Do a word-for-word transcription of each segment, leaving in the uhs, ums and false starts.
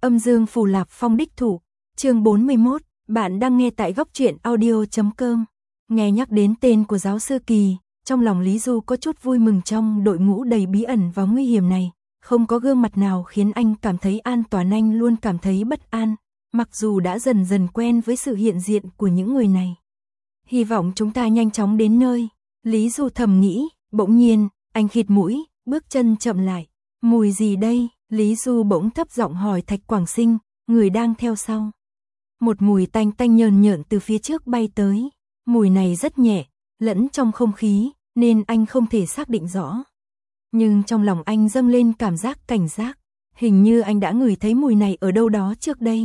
Âm dương phù lạp phong đích thủ, chương bốn mươi mốt, bạn đang nghe tại góc truyện audio chấm com. Nghe nhắc đến tên của giáo sư Kỳ, trong lòng Lý Du có chút vui mừng. Trong đội ngũ đầy bí ẩn và nguy hiểm này, không có gương mặt nào khiến anh cảm thấy an toàn. Anh luôn cảm thấy bất an, mặc dù đã dần dần quen với sự hiện diện của những người này. Hy vọng chúng ta nhanh chóng đến nơi, Lý Du thầm nghĩ. Bỗng nhiên, anh khịt mũi, bước chân chậm lại. Mùi gì đây? Lý Du bỗng thấp giọng hỏi Thạch Quảng Sinh, người đang theo sau. Một mùi tanh tanh nhờn nhợn từ phía trước bay tới. Mùi này rất nhẹ, lẫn trong không khí, nên anh không thể xác định rõ. Nhưng trong lòng anh dâng lên cảm giác cảnh giác. Hình như anh đã ngửi thấy mùi này ở đâu đó trước đây.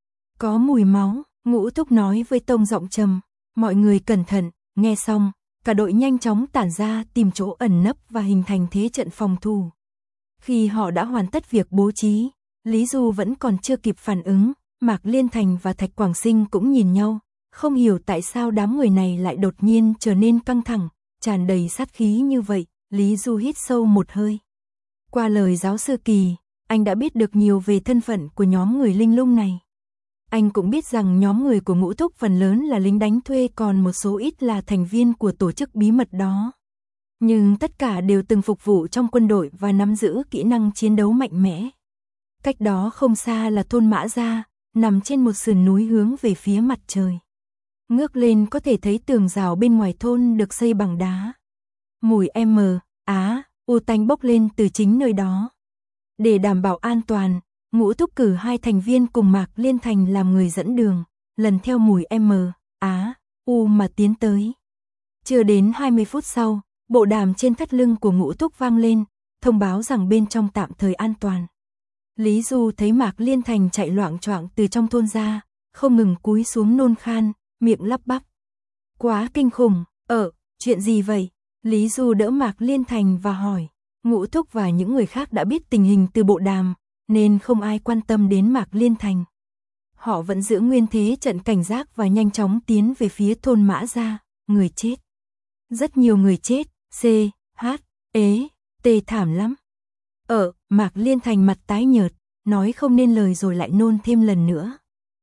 Có mùi máu, Ngũ Thúc nói với tông giọng trầm. Mọi người cẩn thận. Nghe xong, cả đội nhanh chóng tản ra tìm chỗ ẩn nấp và hình thành thế trận phòng thủ. Khi họ đã hoàn tất việc bố trí, Lý Du vẫn còn chưa kịp phản ứng, Mạc Liên Thành và Thạch Quảng Sinh cũng nhìn nhau, không hiểu tại sao đám người này lại đột nhiên trở nên căng thẳng, tràn đầy sát khí như vậy. Lý Du hít sâu một hơi. Qua lời giáo sư Kỳ, anh đã biết được nhiều về thân phận của nhóm người linh lung này. Anh cũng biết rằng nhóm người của Ngũ Thúc phần lớn là lính đánh thuê, còn một số ít là thành viên của tổ chức bí mật đó. Nhưng tất cả đều từng phục vụ trong quân đội và nắm giữ kỹ năng chiến đấu mạnh mẽ. Cách đó không xa là thôn Mã Gia, nằm trên một sườn núi hướng về phía mặt trời. Ngước lên có thể thấy tường rào bên ngoài thôn được xây bằng đá. Mùi M, Á, U tanh bốc lên từ chính nơi đó. Để đảm bảo an toàn, Ngũ Thúc cử hai thành viên cùng Mạc Liên Thành làm người dẫn đường, lần theo mùi M, Á, U mà tiến tới. Chưa đến hai mươi phút sau, bộ đàm trên thắt lưng của Ngũ Thúc vang lên, thông báo rằng bên trong tạm thời an toàn. Lý Du thấy Mạc Liên Thành chạy loạng choạng từ trong thôn ra, không ngừng cúi xuống nôn khan, miệng lắp bắp. Quá kinh khủng, ờ, chuyện gì vậy? Lý Du đỡ Mạc Liên Thành và hỏi. Ngũ Thúc và những người khác đã biết tình hình từ bộ đàm, nên không ai quan tâm đến Mạc Liên Thành. Họ vẫn giữ nguyên thế trận cảnh giác và nhanh chóng tiến về phía thôn Mã Gia. Người chết. Rất nhiều người chết. C, H, ế, tê thảm lắm. Ờ, Mạc Liên Thành mặt tái nhợt, nói không nên lời rồi lại nôn thêm lần nữa.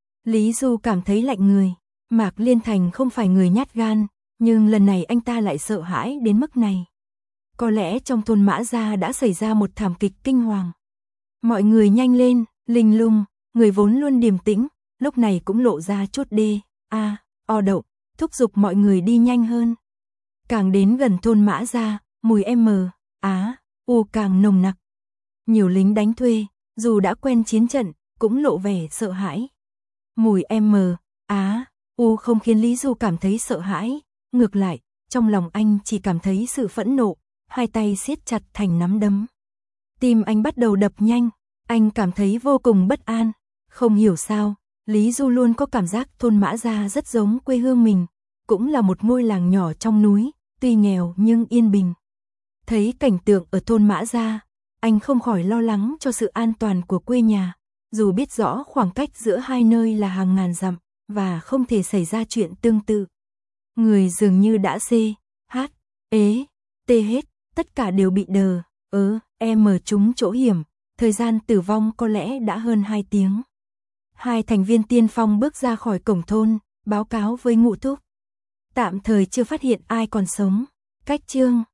Lý Du cảm thấy lạnh người. Mạc Liên Thành không phải người nhát gan, nhưng lần này anh ta lại sợ hãi đến mức này. Có lẽ trong thôn Mã Gia đã xảy ra một thảm kịch kinh hoàng. Mọi người nhanh lên, linh lung, người vốn luôn điềm tĩnh, lúc này cũng lộ ra chút đê, a, o đậu, thúc giục mọi người đi nhanh hơn. Càng đến gần thôn Mã Gia, mùi M, Á, U càng nồng nặc. Nhiều lính đánh thuê, dù đã quen chiến trận, cũng lộ vẻ sợ hãi. Mùi M, Á, U không khiến Lý Du cảm thấy sợ hãi, ngược lại, trong lòng anh chỉ cảm thấy sự phẫn nộ, hai tay siết chặt thành nắm đấm. Tim anh bắt đầu đập nhanh, anh cảm thấy vô cùng bất an. Không hiểu sao, Lý Du luôn có cảm giác thôn Mã Gia rất giống quê hương mình, cũng là một ngôi làng nhỏ trong núi, tuy nghèo nhưng yên bình. Thấy cảnh tượng ở thôn Mã Gia, anh không khỏi lo lắng cho sự an toàn của quê nhà, dù biết rõ khoảng cách giữa hai nơi là hàng ngàn dặm và không thể xảy ra chuyện tương tự. Người dường như đã C, H, ế, tê hết, tất cả đều bị đờ, ớ, em trúng chỗ hiểm, thời gian tử vong có lẽ đã hơn hai tiếng. Hai thành viên tiên phong bước ra khỏi cổng thôn, báo cáo với Ngũ Thúc. Tạm thời chưa phát hiện ai còn sống. Cách chương